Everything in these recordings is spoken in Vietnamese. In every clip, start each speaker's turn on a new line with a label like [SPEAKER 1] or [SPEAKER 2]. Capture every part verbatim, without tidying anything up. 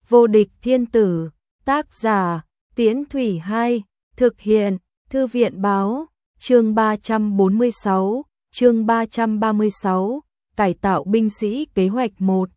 [SPEAKER 1] Vô địch thiên tử, tác giả, Tiễn Thủy Hai, thực hiện, Thư viện báo, chương ba trăm bốn mươi sáu, chương ba trăm ba mươi sáu, cải tạo binh sĩ kế hoạch một.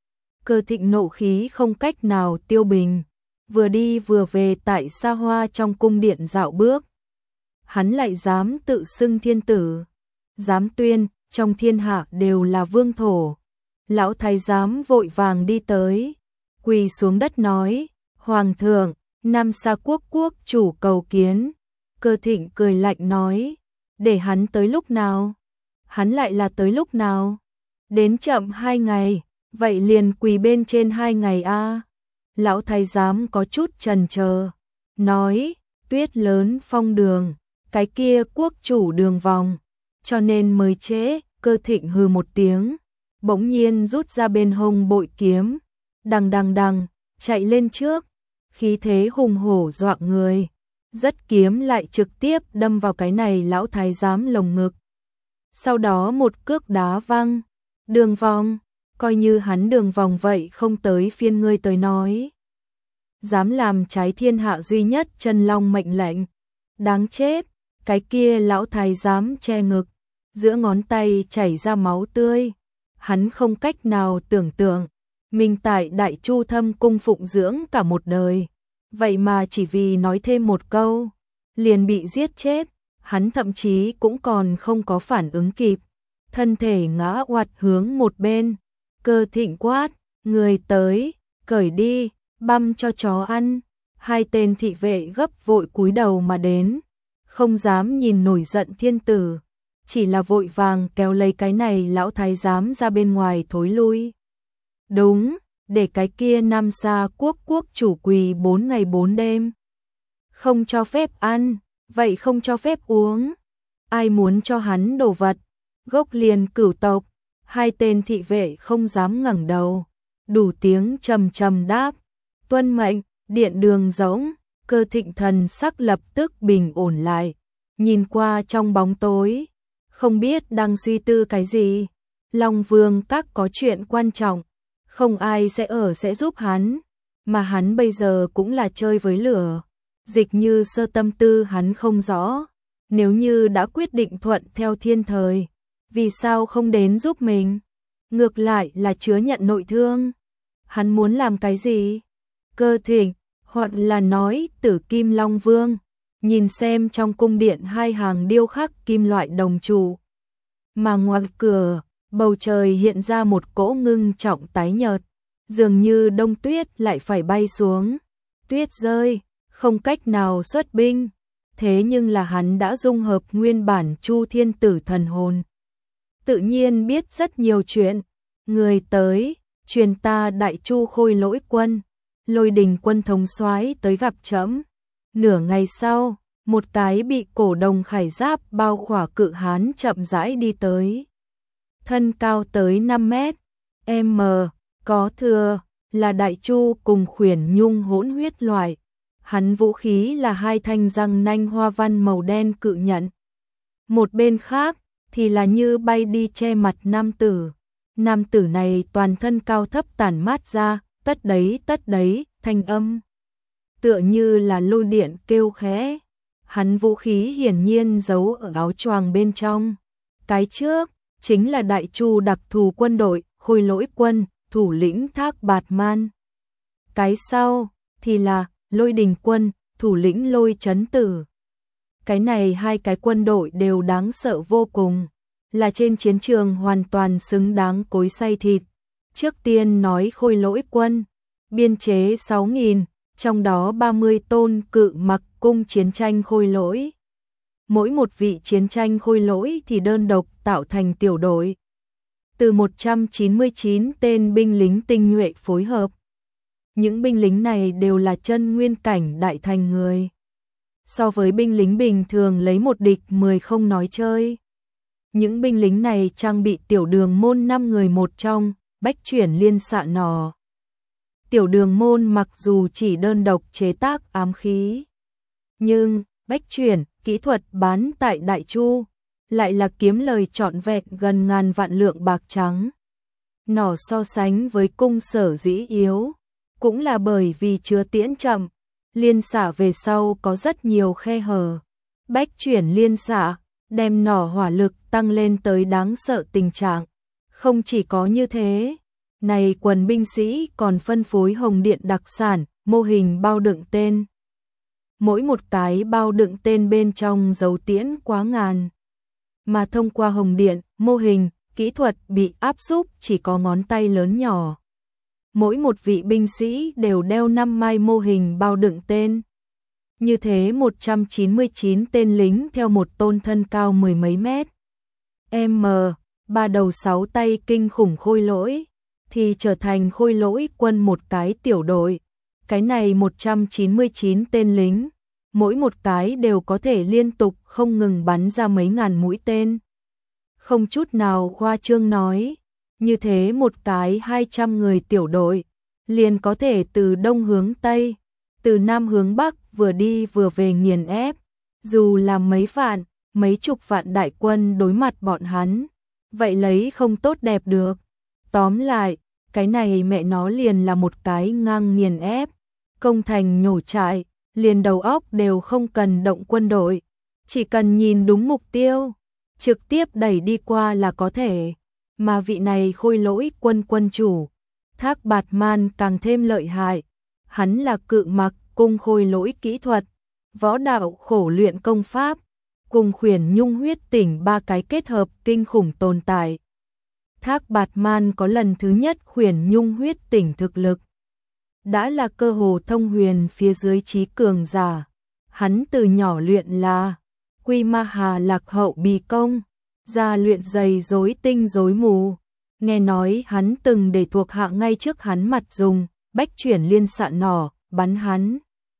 [SPEAKER 1] Cơ Thịnh nộ khí không cách nào tiêu bình, vừa đi vừa về tại xa hoa trong cung điện dạo bước. Hắn lại dám tự xưng thiên tử, dám tuyên, trong thiên hạ đều là vương thổ. Lão thái giám vội vàng đi tới, quỳ xuống đất nói, Hoàng thượng, Nam Sa quốc quốc chủ cầu kiến. Cơ Thịnh cười lạnh nói, để hắn tới lúc nào? Hắn lại là tới lúc nào? Đến chậm hai ngày, vậy liền quỳ bên trên hai ngày a. Lão thái giám có chút chần chờ, nói, tuyết lớn phong đường, cái kia quốc chủ đường vòng, cho nên mới trễ. Cơ Thịnh hừ một tiếng, bỗng nhiên rút ra bên hông bội kiếm, đằng đằng đằng, chạy lên trước, khí thế hùng hổ dọa người, dất kiếm lại trực tiếp đâm vào cái này lão thái giám lồng ngực. Sau đó một cước đá văng, đường vòng, coi như hắn đường vòng vậy không tới phiên ngươi tới nói. Dám làm trái thiên hạ duy nhất chân long mệnh lệnh, đáng chết. Cái kia lão thái giám che ngực, giữa ngón tay chảy ra máu tươi. Hắn không cách nào tưởng tượng, mình tại Đại Chu Thâm cung phụng dưỡng cả một đời, vậy mà chỉ vì nói thêm một câu, liền bị giết chết. Hắn thậm chí cũng còn không có phản ứng kịp, thân thể ngã oạt hướng một bên. Cơ Thịnh quát, người tới, cởi đi, băm cho chó ăn. Hai tên thị vệ gấp vội cúi đầu mà đến, không dám nhìn nổi giận thiên tử, chỉ là vội vàng kéo lấy cái này lão thái giám ra bên ngoài thối lui. Đúng, để cái kia Nam Sa quốc quốc chủ quỳ bốn ngày bốn đêm. Không cho phép ăn, vậy không cho phép uống. Ai muốn cho hắn đồ vật, gốc liền cửu tộc. Hai tên thị vệ không dám ngẩng đầu, đủ tiếng trầm trầm đáp, tuân mệnh. Điện đường rỗng, Cơ Thịnh thần sắc lập tức bình ổn lại, nhìn qua trong bóng tối, không biết đang suy tư cái gì. Long Vương các có chuyện quan trọng, không ai sẽ ở sẽ giúp hắn, mà hắn bây giờ cũng là chơi với lửa. Dịch Như Sơ tâm tư hắn không rõ, nếu như đã quyết định thuận theo thiên thời, vì sao không đến giúp mình? Ngược lại là chứa nhận nội thương. Hắn muốn làm cái gì? Cơ Thịnh, hoặc là nói Tử Kim Long Vương, nhìn xem trong cung điện hai hàng điêu khắc kim loại đồng trụ, mà ngoài cửa, bầu trời hiện ra một cỗ ngưng trọng tái nhợt, dường như đông tuyết lại phải bay xuống. Tuyết rơi, không cách nào xuất binh, thế nhưng là hắn đã dung hợp nguyên bản Chu Thiên Tử thần hồn, tự nhiên biết rất nhiều chuyện. Người tới, truyền ta Đại Chu Khôi Lỗi quân, Lôi Đình quân thống soái tới gặp trẫm. Nửa ngày sau, một cái bị cổ đồng khải giáp bao khỏa cự hán chậm rãi đi tới. Thân cao tới năm mét, m, có thừa, là Đại Chu cùng Khuyển Nhung hỗn huyết loại. Hắn vũ khí là hai thanh răng nanh hoa văn màu đen cự nhận. Một bên khác, thì là như bay đi che mặt nam tử. Nam tử này toàn thân cao thấp tản mát ra, tất đấy tất đấy, thanh âm tựa như là lôi điện kêu khẽ. Hắn vũ khí hiển nhiên giấu ở áo choàng bên trong. Cái trước chính là Đại Chu đặc thù quân đội, Khôi Lỗi quân, thủ lĩnh Thác Bạt Man. Cái sau thì là Lôi Đình quân, thủ lĩnh Lôi Chấn Tử. Cái này hai cái quân đội đều đáng sợ vô cùng, là trên chiến trường hoàn toàn xứng đáng cối xay thịt. Trước tiên nói Khôi Lỗi quân, biên chế sáu nghìn, trong đó ba mươi tôn cự mặc cung chiến tranh khôi lỗi. Mỗi một vị chiến tranh khôi lỗi thì đơn độc tạo thành tiểu đội, từ một trăm chín mươi chín tên binh lính tinh nhuệ phối hợp. Những binh lính này đều là chân nguyên cảnh đại thành người. So với binh lính bình thường lấy một địch mười không nói chơi. Những binh lính này trang bị tiểu đường môn năm người một trong, bách chuyển liên xạ nỏ. Tiểu đường môn mặc dù chỉ đơn độc chế tác ám khí, nhưng bách chuyển, kỹ thuật bán tại Đại Chu, lại là kiếm lời trọn vẹn gần ngàn vạn lượng bạc trắng. Nỏ so sánh với cung sở dĩ yếu, Cũng là bởi vì chứa tiễn chậm, liên xạ về sau có rất nhiều khe hở. Bách chuyển liên xạ, đem nỏ hỏa lực tăng lên tới đáng sợ tình trạng. Không chỉ có như thế, này quần binh sĩ còn phân phối hồng điện đặc sản, mô hình bao đựng tên. Mỗi một cái bao đựng tên bên trong dấu tiễn quá ngàn. Mà thông qua hồng điện, mô hình, kỹ thuật bị áp xúc chỉ có ngón tay lớn nhỏ. Mỗi một vị binh sĩ đều đeo năm mai mô hình bao đựng tên. Như thế một trăm chín mươi chín tên lính theo một tôn thân cao mười mấy mét. M, ba đầu sáu tay kinh khủng khôi lỗi, thì trở thành khôi lỗi quân một cái tiểu đội. Cái này một trăm chín mươi chín tên lính, mỗi một cái đều có thể liên tục không ngừng bắn ra mấy ngàn mũi tên. Không chút nào khoa trương nói, như thế một cái hai trăm người tiểu đội, liền có thể từ đông hướng tây, từ nam hướng bắc vừa đi vừa về nghiền ép, dù là mấy vạn, mấy chục vạn đại quân đối mặt bọn hắn, vậy lấy không tốt đẹp được. Tóm lại, cái này mẹ nó liền là một cái ngang nghiền ép, công thành nhổ trại, liền đầu óc đều không cần động quân đội, chỉ cần nhìn đúng mục tiêu, trực tiếp đẩy đi qua là có thể. Mà vị này khôi lỗi quân quân chủ, Thác Bạt Man càng thêm lợi hại, hắn là cự mặc cung khôi lỗi kỹ thuật, võ đạo khổ luyện công pháp, cùng khuyển nhung huyết tỉnh ba cái kết hợp kinh khủng tồn tại. Thác Bạt Man có lần thứ nhất khuyển nhung huyết tỉnh thực lực, đã là cơ hồ thông huyền phía dưới trí cường giả. Hắn từ nhỏ luyện là Quy Ma Hà Lạc Hậu Bì Công, ra luyện dày rối tinh rối mù. Nghe nói hắn từng để thuộc hạ ngay trước hắn mặt dùng bách chuyển liên xạ nỏ bắn hắn.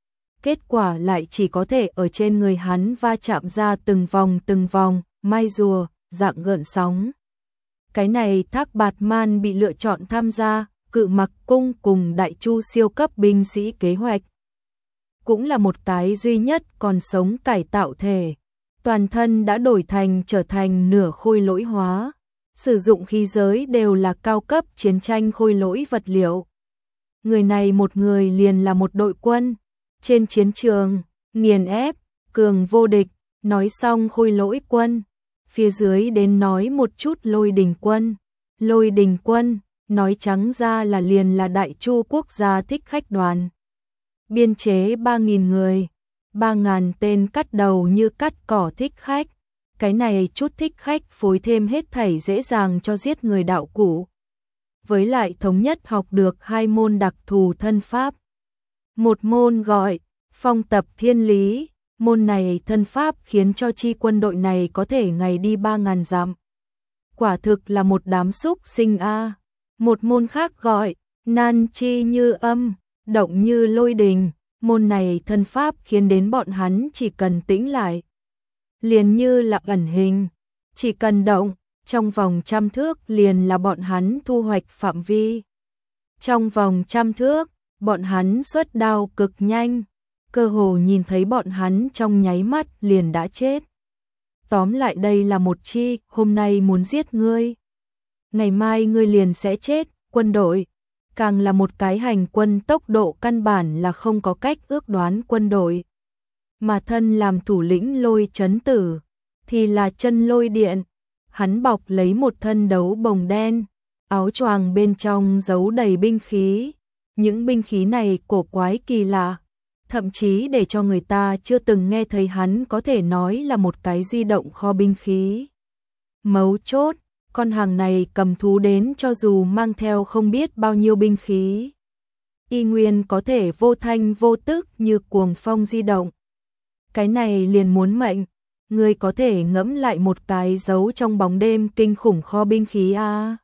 [SPEAKER 1] Kết quả lại chỉ có thể ở trên người hắn va chạm ra từng vòng từng vòng, mai rùa, dạng gợn sóng. Cái này Thác Bạt Man bị lựa chọn tham gia Cự Mặc Cung cùng Đại Chu siêu cấp binh sĩ kế hoạch. Cũng là một cái duy nhất còn sống cải tạo thể. Toàn thân đã đổi thành trở thành nửa khôi lỗi hóa. Sử dụng khí giới đều là cao cấp chiến tranh khôi lỗi vật liệu. Người này một người liền là một đội quân. Trên chiến trường, nghiền ép, cường vô địch, nói xong khôi lỗi quân. Phía dưới đến nói một chút lôi đình quân. Lôi đình quân, nói trắng ra là liền là Đại Chu quốc gia thích khách đoàn. Biên chế ba nghìn người, ba nghìn tên cắt đầu như cắt cỏ thích khách. Cái này chút thích khách phối thêm hết thảy dễ dàng cho giết người đạo cụ. Với lại thống nhất học được hai môn đặc thù thân pháp. Một môn gọi phong tập thiên lý, môn này thân pháp khiến cho chi quân đội này có thể ngày đi ba nghìn dặm. Quả thực là một đám súc sinh a. Một môn khác gọi nan chi như âm, động như lôi đình, môn này thân pháp khiến đến bọn hắn chỉ cần tĩnh lại, liền như là ẩn hình, chỉ cần động, trong vòng trăm thước liền là bọn hắn thu hoạch phạm vi. Trong vòng trăm thước, bọn hắn xuất đao cực nhanh, cơ hồ nhìn thấy bọn hắn trong nháy mắt liền đã chết. Tóm lại đây là một chi, hôm nay muốn giết ngươi, ngày mai ngươi liền sẽ chết, quân đội. Càng là một cái hành quân tốc độ căn bản là không có cách ước đoán quân đội. Mà thân làm thủ lĩnh Lôi Chấn Tử, thì là chân lôi điện. Hắn bọc lấy một thân đấu bồng đen, áo choàng bên trong giấu đầy binh khí. Những binh khí này cổ quái kỳ lạ, thậm chí để cho người ta chưa từng nghe thấy hắn có thể nói là một cái di động kho binh khí. Mấu chốt, con hàng này cầm thú đến cho dù mang theo không biết bao nhiêu binh khí, y nguyên có thể vô thanh vô tức như cuồng phong di động. Cái này liền muốn mệnh, người có thể ngẫm lại một cái giấu trong bóng đêm kinh khủng kho binh khí a. À.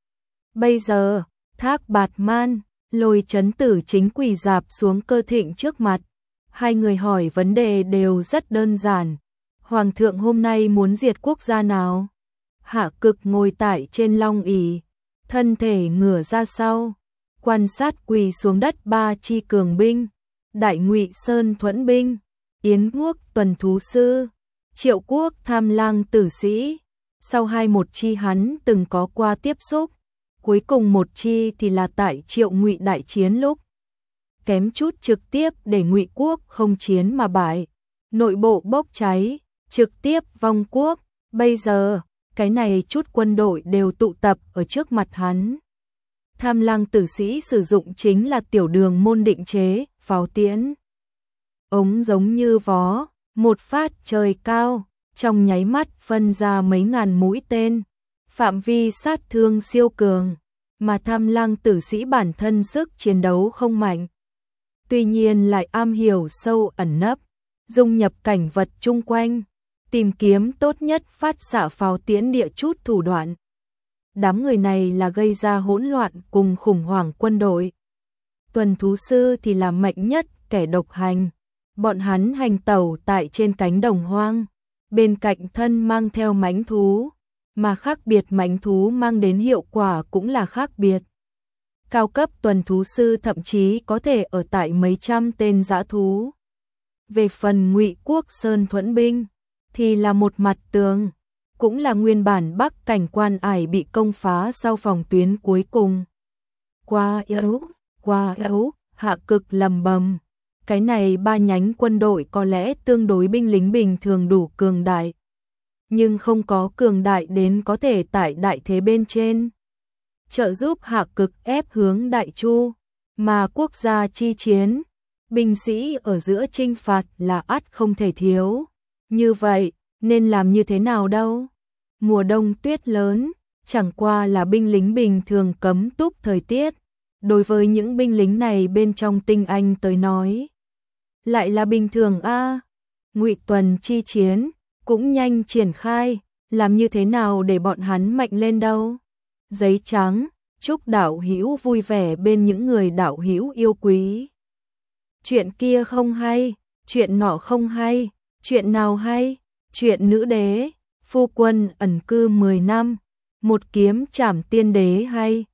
[SPEAKER 1] Bây giờ, Thác Bạt Man, Lôi Chấn Tử chính quỳ dạp xuống Cơ Thịnh trước mặt. Hai người hỏi vấn đề đều rất đơn giản. Hoàng thượng hôm nay muốn diệt quốc gia nào? Hạ Cực ngồi tại trên long ỷ, thân thể ngửa ra sau, quan sát quỳ xuống đất ba chi cường binh, Đại Ngụy Sơn thuẫn binh, Yến Quốc tuần thú sư, Triệu Quốc tham lang tử sĩ. Sau hai một chi hắn từng có qua tiếp xúc, cuối cùng một chi thì là tại Triệu Ngụy đại chiến lúc kém chút trực tiếp để Ngụy quốc không chiến mà bại, nội bộ bốc cháy, trực tiếp vong quốc. Bây giờ, cái này chút quân đội đều tụ tập ở trước mặt hắn. Tham Lang tử sĩ sử dụng chính là tiểu đường môn định chế, pháo tiễn. Ống giống như vó, một phát trời cao, trong nháy mắt phân ra mấy ngàn mũi tên, phạm vi sát thương siêu cường, mà Tham Lang tử sĩ bản thân sức chiến đấu không mạnh. Tuy nhiên lại am hiểu sâu ẩn nấp, dung nhập cảnh vật chung quanh, tìm kiếm tốt nhất phát xạ pháo tiễn địa chút thủ đoạn. Đám người này là gây ra hỗn loạn cùng khủng hoảng quân đội. Tuần thú sư thì là mạnh nhất kẻ độc hành. Bọn hắn hành tẩu tại trên cánh đồng hoang, bên cạnh thân mang theo mãnh thú, mà khác biệt mãnh thú mang đến hiệu quả cũng là khác biệt. Cao cấp tuần thú sư thậm chí có thể ở tại mấy trăm tên dã thú. Về phần Ngụy quốc Sơn Thuẫn binh thì là một mặt tường, cũng là nguyên bản Bắc cảnh quan ải bị công phá sau phòng tuyến cuối cùng. Quá yếu, quá yếu, Hạ Cực lầm bầm. Cái này ba nhánh quân đội có lẽ tương đối binh lính bình thường đủ cường đại, nhưng không có cường đại đến có thể tại đại thế bên trên trợ giúp Hạ Cực ép hướng Đại Chu, mà quốc gia chi chiến, binh sĩ ở giữa chinh phạt là ắt không thể thiếu. Như vậy, nên làm như thế nào đâu? Mùa đông tuyết lớn, chẳng qua là binh lính bình thường cấm túc thời tiết, đối với những binh lính này bên trong tinh anh tới nói, lại là bình thường a. À, Ngụy tuần chi chiến cũng nhanh triển khai, làm như thế nào để bọn hắn mạnh lên đâu? Giấy trắng, chúc đạo hữu vui vẻ bên những người đạo hữu yêu quý. Chuyện kia không hay, chuyện nọ không hay, chuyện nào hay? Chuyện nữ đế, phu quân ẩn cư mười năm, một kiếm trảm tiên đế hay.